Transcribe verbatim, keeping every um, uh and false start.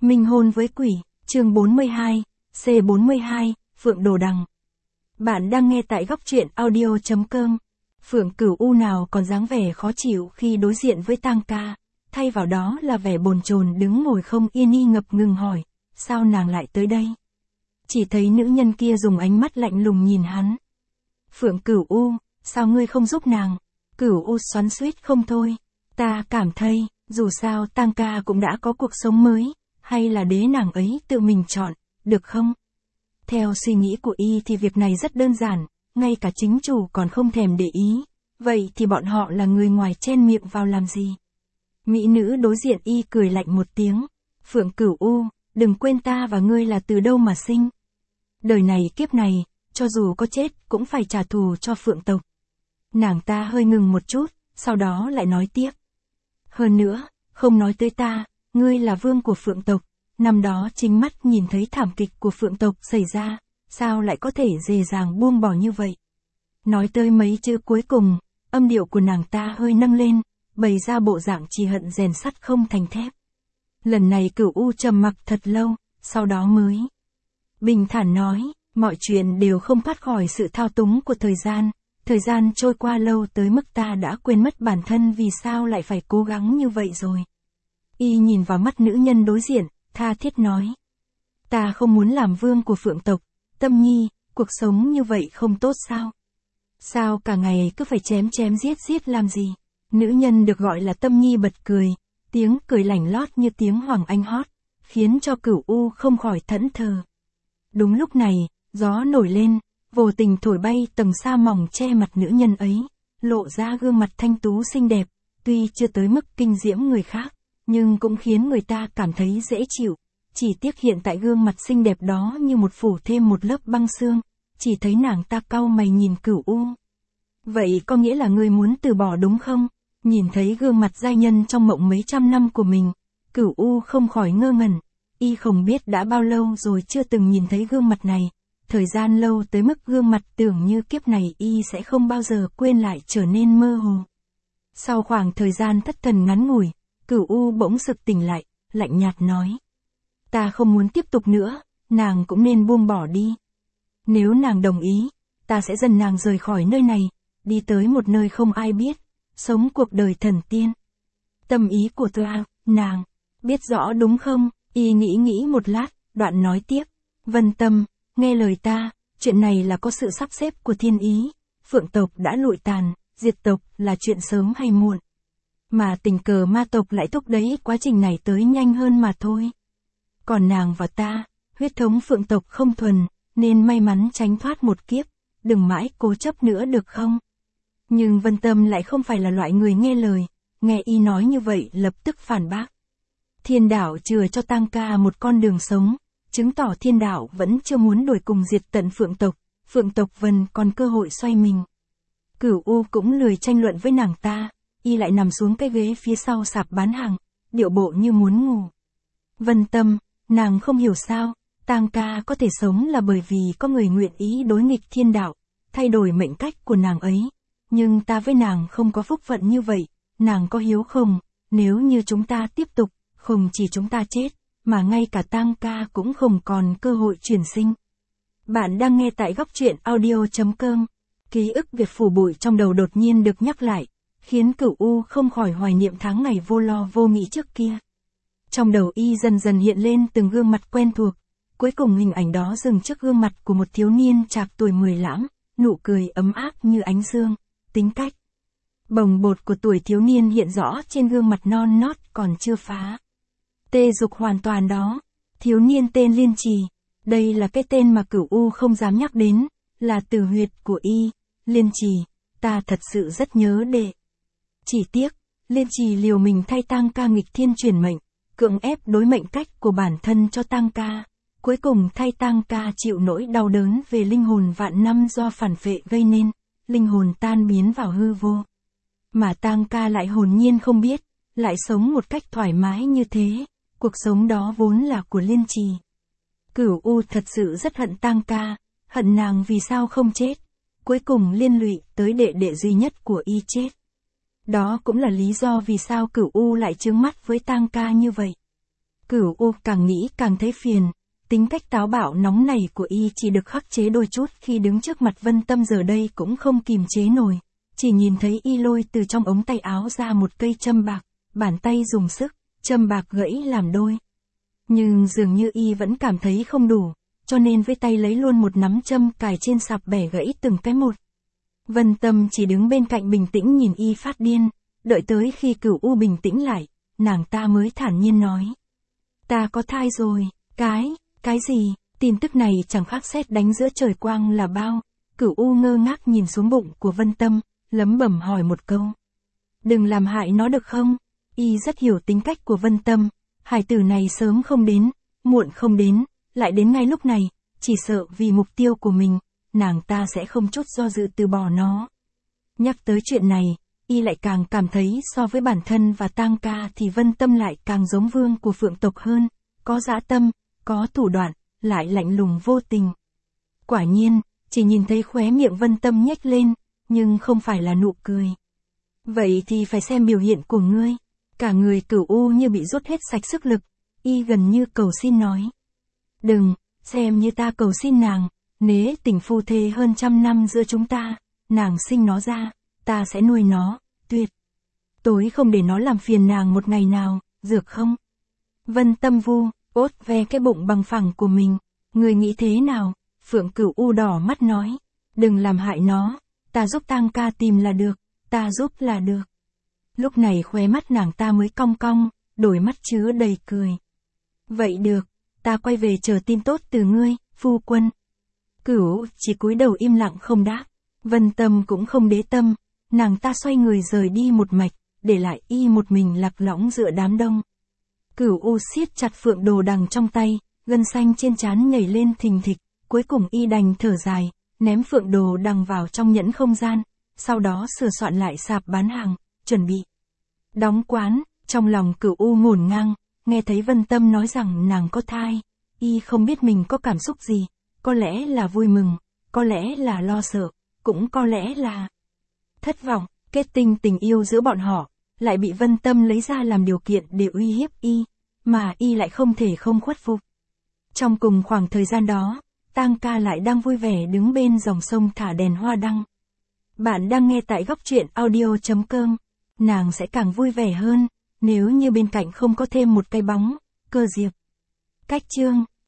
Minh hôn với quỷ, chương bốn mươi hai, C bốn mươi hai, Phượng Đồ Đằng. Bạn đang nghe tại góc truyện audio chấm com. Phượng Cửu U nào còn dáng vẻ khó chịu khi đối diện với Tang ca, thay vào đó là vẻ bồn chồn đứng ngồi không yên, y ngập ngừng hỏi, sao nàng lại tới đây? Chỉ thấy nữ nhân kia dùng ánh mắt lạnh lùng nhìn hắn. Phượng Cửu U, sao ngươi không giúp nàng? Cửu U xoắn xuýt không thôi. Ta cảm thấy, dù sao Tang ca cũng đã có cuộc sống mới, hay là đế nàng ấy tự mình chọn, được không? Theo suy nghĩ của y thì việc này rất đơn giản, ngay cả chính chủ còn không thèm để ý, vậy thì bọn họ là người ngoài chen miệng vào làm gì? Mỹ nữ đối diện y cười lạnh một tiếng, Phượng Cửu U, đừng quên ta và ngươi là từ đâu mà sinh. Đời này kiếp này, cho dù có chết cũng phải trả thù cho Phượng tộc. Nàng ta hơi ngừng một chút, sau đó lại nói tiếp. Hơn nữa, không nói tới ta, ngươi là vương của Phượng tộc, năm đó chính mắt nhìn thấy thảm kịch của Phượng tộc xảy ra, sao lại có thể dễ dàng buông bỏ như vậy? Nói tới mấy chữ cuối cùng, âm điệu của nàng ta hơi nâng lên, bày ra bộ dạng chỉ hận rèn sắt không thành thép. Lần này Cửu U trầm mặc thật lâu, sau đó mới bình thản nói, mọi chuyện đều không thoát khỏi sự thao túng của thời gian, thời gian trôi qua lâu tới mức ta đã quên mất bản thân vì sao lại phải cố gắng như vậy rồi. Y nhìn vào mắt nữ nhân đối diện, tha thiết nói. Ta không muốn làm vương của Phượng tộc, Tâm Nhi, cuộc sống như vậy không tốt sao? Sao cả ngày cứ phải chém chém giết giết làm gì? Nữ nhân được gọi là Tâm Nhi bật cười, tiếng cười lảnh lót như tiếng Hoàng Anh hót, khiến cho Cửu U không khỏi thẫn thờ. Đúng lúc này, gió nổi lên, vô tình thổi bay tầng sa mỏng che mặt nữ nhân ấy, lộ ra gương mặt thanh tú xinh đẹp, tuy chưa tới mức kinh diễm người khác, nhưng cũng khiến người ta cảm thấy dễ chịu. Chỉ tiếc hiện tại gương mặt xinh đẹp đó như một phủ thêm một lớp băng xương, chỉ thấy nàng ta cau mày nhìn Cửu U. Vậy có nghĩa là ngươi muốn từ bỏ đúng không? Nhìn thấy gương mặt giai nhân trong mộng mấy trăm năm của mình, Cửu U không khỏi ngơ ngẩn, y không biết đã bao lâu rồi chưa từng nhìn thấy gương mặt này, thời gian lâu tới mức gương mặt tưởng như kiếp này y sẽ không bao giờ quên lại trở nên mơ hồ. Sau khoảng thời gian thất thần ngắn ngủi, Cửu U bỗng sực tỉnh lại, lạnh nhạt nói. Ta không muốn tiếp tục nữa, nàng cũng nên buông bỏ đi. Nếu nàng đồng ý, ta sẽ dần nàng rời khỏi nơi này, đi tới một nơi không ai biết, sống cuộc đời thần tiên. Tâm ý của ta, nàng, biết rõ đúng không? Y nghĩ nghĩ một lát, đoạn nói tiếp. Vân Tâm, nghe lời ta, chuyện này là có sự sắp xếp của thiên ý, Phượng tộc đã lụi tàn, diệt tộc là chuyện sớm hay muộn. Mà tình cờ ma tộc lại thúc đẩy quá trình này tới nhanh hơn mà thôi. Còn nàng và ta, huyết thống Phượng tộc không thuần, nên may mắn tránh thoát một kiếp, đừng mãi cố chấp nữa được không? Nhưng Vân Tâm lại không phải là loại người nghe lời, nghe y nói như vậy lập tức phản bác. Thiên đạo chừa cho Tang ca một con đường sống, chứng tỏ thiên đạo vẫn chưa muốn đuổi cùng diệt tận Phượng tộc, Phượng tộc Vân còn cơ hội xoay mình. Cửu U cũng lười tranh luận với nàng ta, y lại nằm xuống cái ghế phía sau sạp bán hàng, điệu bộ như muốn ngủ. Vân Tâm, nàng không hiểu sao, Tang ca có thể sống là bởi vì có người nguyện ý đối nghịch thiên đạo, thay đổi mệnh cách của nàng ấy. Nhưng ta với nàng không có phúc phận như vậy, nàng có hiếu không? Nếu như chúng ta tiếp tục, không chỉ chúng ta chết, mà ngay cả Tang ca cũng không còn cơ hội chuyển sinh. Bạn đang nghe tại góc truyện audio chấm com. Ký ức việc phủ bụi trong đầu đột nhiên được nhắc lại, khiến Cửu U không khỏi hoài niệm tháng ngày vô lo vô nghĩ trước kia. Trong đầu y dần dần hiện lên từng gương mặt quen thuộc, cuối cùng hình ảnh đó dừng trước gương mặt của một thiếu niên trạc tuổi mười lăm, nụ cười ấm áp như ánh dương, tính cách bồng bột của tuổi thiếu niên hiện rõ trên gương mặt non nót còn chưa phá tê dục hoàn toàn đó. Thiếu niên tên Liên Trì, đây là cái tên mà Cửu U không dám nhắc đến, là từ huyệt của y. Liên Trì, ta thật sự rất nhớ đệ. Chỉ tiếc, Liên Trì liều mình thay Tang ca nghịch thiên chuyển mệnh, cưỡng ép đối mệnh cách của bản thân cho Tang ca, cuối cùng thay Tang ca chịu nỗi đau đớn về linh hồn vạn năm do phản phệ gây nên, linh hồn tan biến vào hư vô. Mà Tang ca lại hồn nhiên không biết, lại sống một cách thoải mái như thế, cuộc sống đó vốn là của Liên Trì. Cửu U thật sự rất hận Tang ca, hận nàng vì sao không chết, cuối cùng liên lụy tới đệ đệ duy nhất của y chết. Đó cũng là lý do vì sao Cửu U lại chướng mắt với Tang ca như vậy. Cửu U càng nghĩ càng thấy phiền, tính cách táo bạo nóng này của y chỉ được khắc chế đôi chút khi đứng trước mặt Vân Tâm, giờ đây cũng không kìm chế nổi, chỉ nhìn thấy y lôi từ trong ống tay áo ra một cây châm bạc, bàn tay dùng sức, châm bạc gãy làm đôi. Nhưng dường như y vẫn cảm thấy không đủ, cho nên với tay lấy luôn một nắm châm cài trên sạp bẻ gãy từng cái một. Vân Tâm chỉ đứng bên cạnh bình tĩnh nhìn y phát điên, đợi tới khi Cửu U bình tĩnh lại, nàng ta mới thản nhiên nói. Ta có thai rồi, cái, cái gì, tin tức này chẳng khác sét đánh giữa trời quang là bao. Cửu U ngơ ngác nhìn xuống bụng của Vân Tâm, lẩm bẩm hỏi một câu. Đừng làm hại nó được không? Y rất hiểu tính cách của Vân Tâm, hải tử này sớm không đến, muộn không đến, lại đến ngay lúc này, chỉ sợ vì mục tiêu của mình, nàng ta sẽ không chút do dự từ bỏ nó. Nhắc tới chuyện này, y lại càng cảm thấy so với bản thân và Tang ca thì Vân Tâm lại càng giống vương của phượng tộc hơn, có dã tâm, có thủ đoạn, lại lạnh lùng vô tình. Quả nhiên, chỉ nhìn thấy khóe miệng Vân Tâm nhếch lên, nhưng không phải là nụ cười. Vậy thì phải xem biểu hiện của ngươi. Cả người Cửu U như bị rút hết sạch sức lực, y gần như cầu xin nói. Đừng, xem như ta cầu xin nàng, nế tình phu thê hơn trăm năm giữa chúng ta, nàng sinh nó ra, ta sẽ nuôi nó, tuyệt. Tối không để nó làm phiền nàng một ngày nào, dược không? Vân Tâm vu, ốt ve cái bụng bằng phẳng của mình, người nghĩ thế nào? Phượng Cửu U đỏ mắt nói, đừng làm hại nó, ta giúp Tang ca tìm là được, ta giúp là được. Lúc này khóe mắt nàng ta mới cong cong, đôi mắt chứa đầy cười. Vậy được, ta quay về chờ tin tốt từ ngươi, phu quân. Cửu chỉ cúi đầu im lặng không đáp. Vân Tâm cũng không đế tâm, nàng ta xoay người rời đi một mạch, để lại y một mình lạc lõng giữa đám đông. Cửu U siết chặt phượng đồ đằng trong tay, gân xanh trên trán nhảy lên thình thịch, cuối cùng y đành thở dài, ném phượng đồ đằng vào trong nhẫn không gian, sau đó sửa soạn lại sạp bán hàng, chuẩn bị đóng quán. Trong lòng Cửu U ngổn ngang, nghe thấy Vân Tâm nói rằng nàng có thai, y không biết mình có cảm xúc gì, có lẽ là vui mừng, có lẽ là lo sợ, cũng có lẽ là thất vọng. Kết tinh tình yêu giữa bọn họ, lại bị Vân Tâm lấy ra làm điều kiện để uy hiếp y, mà y lại không thể không khuất phục. Trong cùng khoảng thời gian đó, Tang ca lại đang vui vẻ đứng bên dòng sông thả đèn hoa đăng. Bạn đang nghe tại góc truyện audio chấm com. Nàng sẽ càng vui vẻ hơn, nếu như bên cạnh không có thêm một cái bóng, Cơ Diệp. Cách chương